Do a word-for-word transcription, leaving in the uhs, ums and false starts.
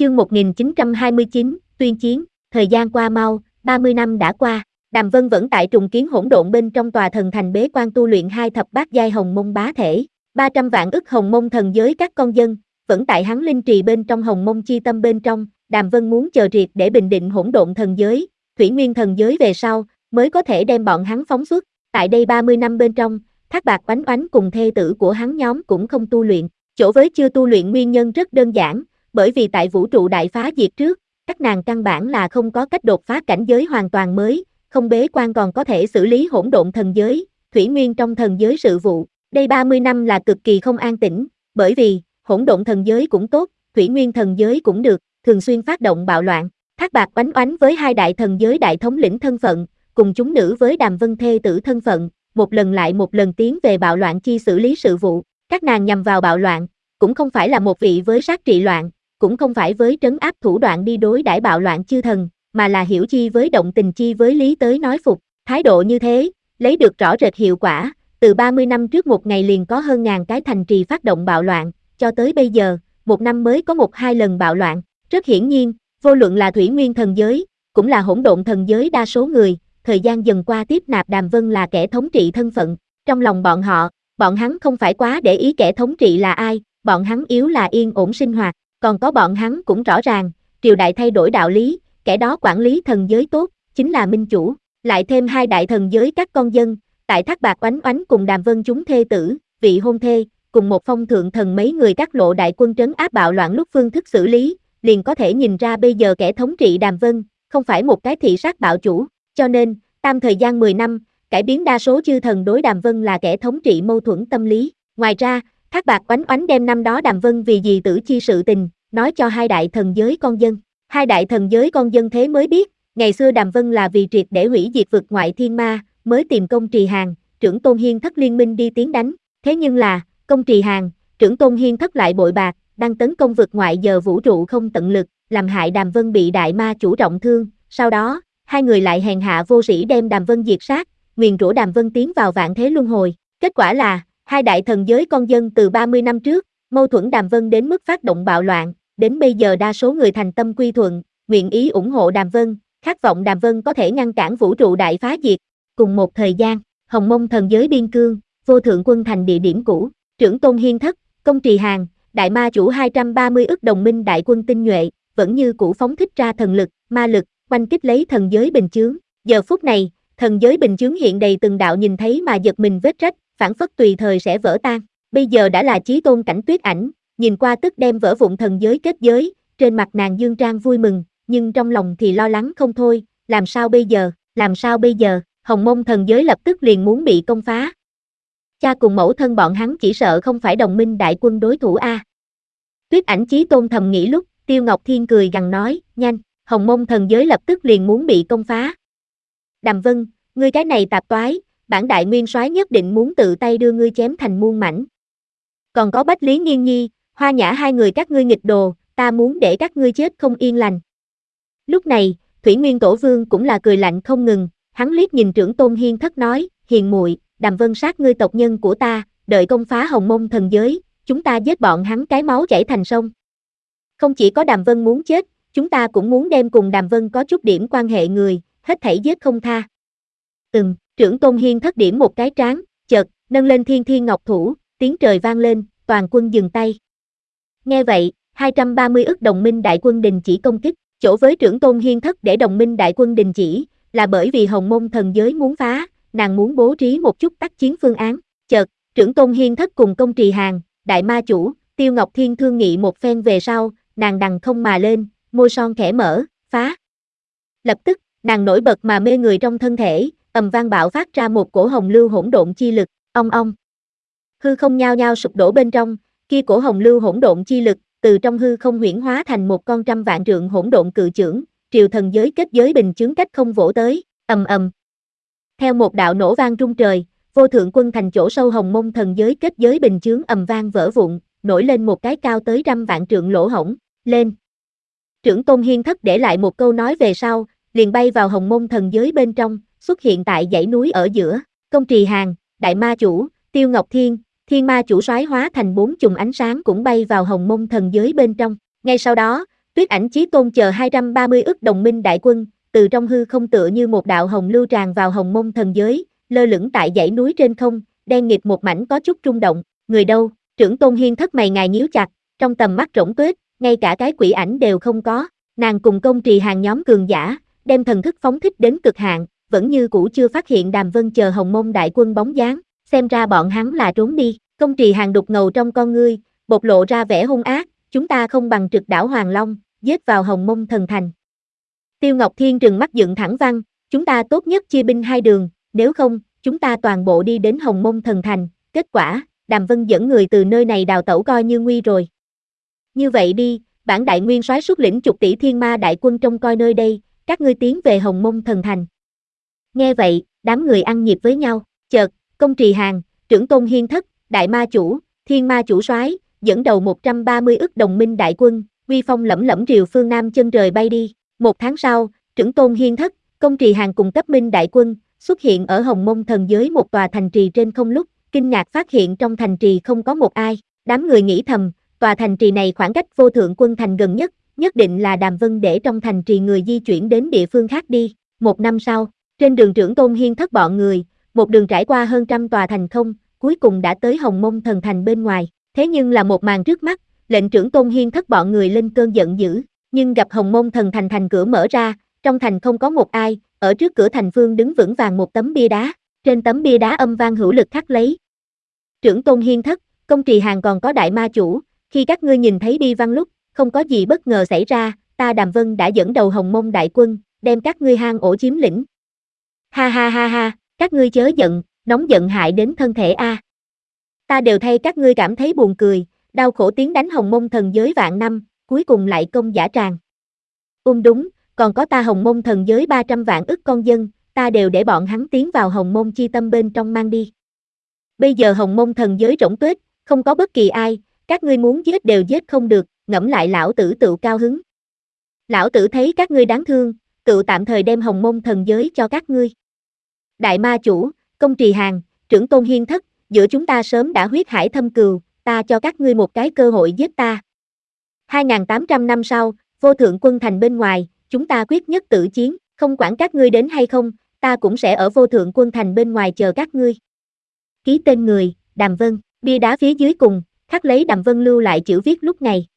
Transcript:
Chương một nghìn chín trăm hai mươi chín, tuyên chiến. Thời gian qua mau, ba mươi năm đã qua, Đàm Vân vẫn tại trùng kiến hỗn độn bên trong tòa thần thành bế quan tu luyện hai thập bát giai hồng mông bá thể, ba trăm vạn ức hồng mông thần giới các con dân, vẫn tại hắn linh trì bên trong hồng mông chi tâm bên trong. Đàm Vân muốn chờ triệt để bình định hỗn độn thần giới, thủy nguyên thần giới về sau, mới có thể đem bọn hắn phóng xuất. Tại đây ba mươi năm bên trong, Thác Bạt Oánh Oánh cùng thê tử của hắn nhóm cũng không tu luyện. Chỗ với chưa tu luyện nguyên nhân rất đơn giản, bởi vì tại vũ trụ đại phá diệt trước, các nàng căn bản là không có cách đột phá cảnh giới hoàn toàn mới, không bế quan còn có thể xử lý hỗn độn thần giới, thủy nguyên trong thần giới sự vụ. Đây ba mươi năm là cực kỳ không an tĩnh, bởi vì hỗn độn thần giới cũng tốt, thủy nguyên thần giới cũng được, thường xuyên phát động bạo loạn. Thác Bạt Oánh Oánh với hai đại thần giới đại thống lĩnh thân phận, cùng chúng nữ với Đàm Vân thê tử thân phận, một lần lại một lần tiến về bạo loạn chi xử lý sự vụ. Các nàng nhằm vào bạo loạn, cũng không phải là một vị với sát trị loạn, cũng không phải với trấn áp thủ đoạn đi đối đãi bạo loạn chư thần, mà là hiểu chi với động tình chi với lý tới nói phục. Thái độ như thế, lấy được rõ rệt hiệu quả, từ ba mươi năm trước một ngày liền có hơn ngàn cái thành trì phát động bạo loạn, cho tới bây giờ, một năm mới có một hai lần bạo loạn. Rất hiển nhiên, vô luận là thủy nguyên thần giới, cũng là hỗn độn thần giới đa số người, thời gian dần qua tiếp nạp Đàm Vân là kẻ thống trị thân phận. Trong lòng bọn họ, bọn hắn không phải quá để ý kẻ thống trị là ai, bọn hắn yếu là yên ổn sinh hoạt, còn có bọn hắn cũng rõ ràng, triều đại thay đổi đạo lý, kẻ đó quản lý thần giới tốt, chính là minh chủ. Lại thêm hai đại thần giới các con dân, tại Thác Bạt Oánh Oánh cùng Đàm Vân chúng thê tử, vị hôn thê, cùng một phong thượng thần mấy người các lộ đại quân trấn áp bạo loạn lúc phương thức xử lý, liền có thể nhìn ra bây giờ kẻ thống trị Đàm Vân, không phải một cái thị sát bạo chủ, cho nên, tam thời gian mười năm, cải biến đa số chư thần đối Đàm Vân là kẻ thống trị mâu thuẫn tâm lý. Ngoài ra, Thác Bạt Oánh Oánh đem năm đó Đàm Vân vì gì tử chi sự tình, nói cho hai đại thần giới con dân. Hai đại thần giới con dân thế mới biết, ngày xưa Đàm Vân là vì triệt để hủy diệt vực ngoại thiên ma, mới tìm Công Trì Hàn, trưởng tôn hiên thất liên minh đi tiến đánh. Thế nhưng là, Công Trì Hàn, trưởng tôn hiên thất lại bội bạc, đang tấn công vực ngoại giờ vũ trụ không tận lực, làm hại Đàm Vân bị đại ma chủ trọng thương. Sau đó, hai người lại hèn hạ vô sĩ đem Đàm Vân diệt sát, nguyền rủa Đàm Vân tiến vào vạn thế luân hồi. Kết quả là, hai đại thần giới con dân từ ba mươi năm trước, mâu thuẫn Đàm Vân đến mức phát động bạo loạn, đến bây giờ đa số người thành tâm quy thuận, nguyện ý ủng hộ Đàm Vân, khát vọng Đàm Vân có thể ngăn cản vũ trụ đại phá diệt. Cùng một thời gian, hồng mông thần giới biên cương, vô thượng quân thành địa điểm cũ, trưởng tôn hiên thất, Công Trì Hàn, đại ma chủ hai trăm ba mươi ức đồng minh đại quân tinh nhuệ, vẫn như cũ phóng thích ra thần lực, ma lực, oanh kích lấy thần giới bình chướng. Giờ phút này, thần giới bình chướng hiện đầy từng đạo nhìn thấy mà giật mình vết rách, phản phất tùy thời sẽ vỡ tan. Bây giờ đã là chí tôn cảnh Tuyết Ảnh, nhìn qua tức đem vỡ vụn thần giới kết giới, trên mặt nàng dương trang vui mừng, nhưng trong lòng thì lo lắng không thôi, làm sao bây giờ, làm sao bây giờ, hồng mông thần giới lập tức liền muốn bị công phá. Cha cùng mẫu thân bọn hắn chỉ sợ không phải đồng minh đại quân đối thủ a. Tuyết Ảnh chí tôn thầm nghĩ lúc, Tiêu Ngọc Thiên cười gằn nói, nhanh, hồng mông thần giới lập tức liền muốn bị công phá. Đàm Vân, ngươi cái này tạp toái, bản đại nguyên soái nhất định muốn tự tay đưa ngươi chém thành muôn mảnh. Còn có Bách Lý Nghiên Nhi, Hoa Nhã hai người các ngươi nghịch đồ, ta muốn để các ngươi chết không yên lành. Lúc này, Thủy Nguyên Tổ Vương cũng là cười lạnh không ngừng, hắn liếc nhìn trưởng tôn hiên thất nói, hiền muội, Đàm Vân sát ngươi tộc nhân của ta, đợi công phá hồng mông thần giới, chúng ta giết bọn hắn cái máu chảy thành sông. Không chỉ có Đàm Vân muốn chết, chúng ta cũng muốn đem cùng Đàm Vân có chút điểm quan hệ người, hết thảy giết không tha. Ừm, trưởng tôn hiên thất điểm một cái trán, chợt, nâng lên thiên thiên ngọc thủ, tiếng trời vang lên, toàn quân dừng tay. Nghe vậy, hai trăm ba mươi ức đồng minh đại quân đình chỉ công kích, chỗ với trưởng tôn hiên thất để đồng minh đại quân đình chỉ, là bởi vì hồng mông thần giới muốn phá, nàng muốn bố trí một chút tác chiến phương án. Chợt, trưởng tôn hiên thất cùng Công Trì Hàn, đại ma chủ, Tiêu Ngọc Thiên thương nghị một phen về sau, nàng đằng không mà lên, môi son khẽ mở, phá. Lập tức, nàng nổi bật mà mê người trong thân thể, ầm vang bạo phát ra một cổ hồng lưu hỗn độn chi lực, ong ong. Hư không nhao nhao sụp đổ bên trong, kia cổ hồng lưu hỗn độn chi lực, từ trong hư không huyễn hóa thành một con trăm vạn trượng hỗn độn cự chưởng, triều thần giới kết giới bình chướng cách không vỗ tới, ầm ầm. Theo một đạo nổ vang rung trời, vô thượng quân thành chỗ sâu hồng mông thần giới kết giới bình chướng ầm vang vỡ vụn, nổi lên một cái cao tới trăm vạn trượng lỗ hổng, lên. Trưởng tôn hiên thất để lại một câu nói về sau, liền bay vào hồng mông thần giới bên trong, xuất hiện tại dãy núi ở giữa. Công Trì Hàn, đại ma chủ, Tiêu Ngọc Thiên, thiên ma chủ soái hóa thành bốn chùm ánh sáng cũng bay vào hồng mông thần giới bên trong. Ngay sau đó, Tuyết Ảnh Chí Tôn chờ hai trăm ba mươi ức đồng minh đại quân, từ trong hư không tựa như một đạo hồng lưu tràn vào Hồng Mông thần giới, lơ lửng tại dãy núi trên không, đen nghịt một mảnh có chút rung động. Người đâu? Trưởng Tôn Hiên thất mày ngài nhíu chặt, trong tầm mắt rỗng tuếch, ngay cả cái quỷ ảnh đều không có. Nàng cùng Công Trì Hàng nhóm cường giả, đem thần thức phóng thích đến cực hạn, vẫn như cũ chưa phát hiện Đàm Vân chờ Hồng Mông đại quân bóng dáng, xem ra bọn hắn là trốn đi. Công Trì Hàng đục ngầu trong con ngươi, bộc lộ ra vẻ hung ác, chúng ta không bằng trực đảo Hoàng Long, giết vào Hồng Mông thần thành. Tiêu Ngọc Thiên trừng mắt dựng thẳng văn, chúng ta tốt nhất chia binh hai đường, nếu không, chúng ta toàn bộ đi đến Hồng Mông thần thành, kết quả, Đàm Vân dẫn người từ nơi này đào tẩu coi như nguy rồi. Như vậy đi, bản đại nguyên soái xuất lĩnh chục tỷ thiên ma đại quân trông coi nơi đây, các ngươi tiến về Hồng Mông thần thành. Nghe vậy, đám người ăn nhịp với nhau, chợt, Công Trì Hàng, Trưởng Tôn Hiên thất, đại ma chủ, thiên ma chủ soái, dẫn đầu một trăm ba mươi ức đồng minh đại quân, uy phong lẫm lẫm triều phương Nam chân trời bay đi. Một tháng sau, Trưởng Tôn Hiên thất, Công Trì Hàng cùng cấp minh đại quân, xuất hiện ở Hồng Mông thần giới một tòa thành trì trên không lúc, kinh ngạc phát hiện trong thành trì không có một ai, đám người nghĩ thầm, tòa thành trì này khoảng cách vô thượng quân thành gần nhất, nhất định là Đàm Vân để trong thành trì người di chuyển đến địa phương khác đi. Một năm sau, trên đường Trưởng Tôn Hiên thất bọn người, một đường trải qua hơn trăm tòa thành không, cuối cùng đã tới Hồng Mông thần thành bên ngoài, thế nhưng là một màn trước mắt, lệnh Trưởng Tôn Hiên thất bọn người lên cơn giận dữ, nhưng gặp Hồng Mông thần thành thành cửa mở ra, trong thành không có một ai, ở trước cửa thành phương đứng vững vàng một tấm bia đá, trên tấm bia đá âm vang hữu lực khắc lấy. Trưởng Tôn Hiên thất, Công Trì Hàng còn có đại ma chủ, khi các ngươi nhìn thấy bi văn lúc, không có gì bất ngờ xảy ra, ta Đàm Vân đã dẫn đầu Hồng Mông đại quân, đem các ngươi hang ổ chiếm lĩnh. Ha ha ha ha, các ngươi chớ giận, nóng giận hại đến thân thể a. Ta đều thay các ngươi cảm thấy buồn cười, đau khổ tiến đánh Hồng Mông thần giới vạn năm, cuối cùng lại công giả tràng. Um đúng, còn có ta Hồng Mông thần giới ba trăm vạn ức con dân, ta đều để bọn hắn tiến vào Hồng Mông chi tâm bên trong mang đi. Bây giờ Hồng Mông thần giới rỗng tuếch, không có bất kỳ ai, các ngươi muốn giết đều giết không được, ngẫm lại lão tử tự cao hứng. Lão tử thấy các ngươi đáng thương, tự tạm thời đem Hồng Mông thần giới cho các ngươi. Đại ma chủ, Công Trì Hàng, Trưởng Tôn Hiên thất, giữa chúng ta sớm đã huyết hải thâm cừu, ta cho các ngươi một cái cơ hội giết ta. hai nghìn tám trăm năm sau, vô thượng quân thành bên ngoài, chúng ta quyết nhất tử chiến, không quản các ngươi đến hay không, ta cũng sẽ ở vô thượng quân thành bên ngoài chờ các ngươi. Ký tên người, Đàm Vân, bia đá phía dưới cùng, khắc lấy Đàm Vân lưu lại chữ viết lúc này.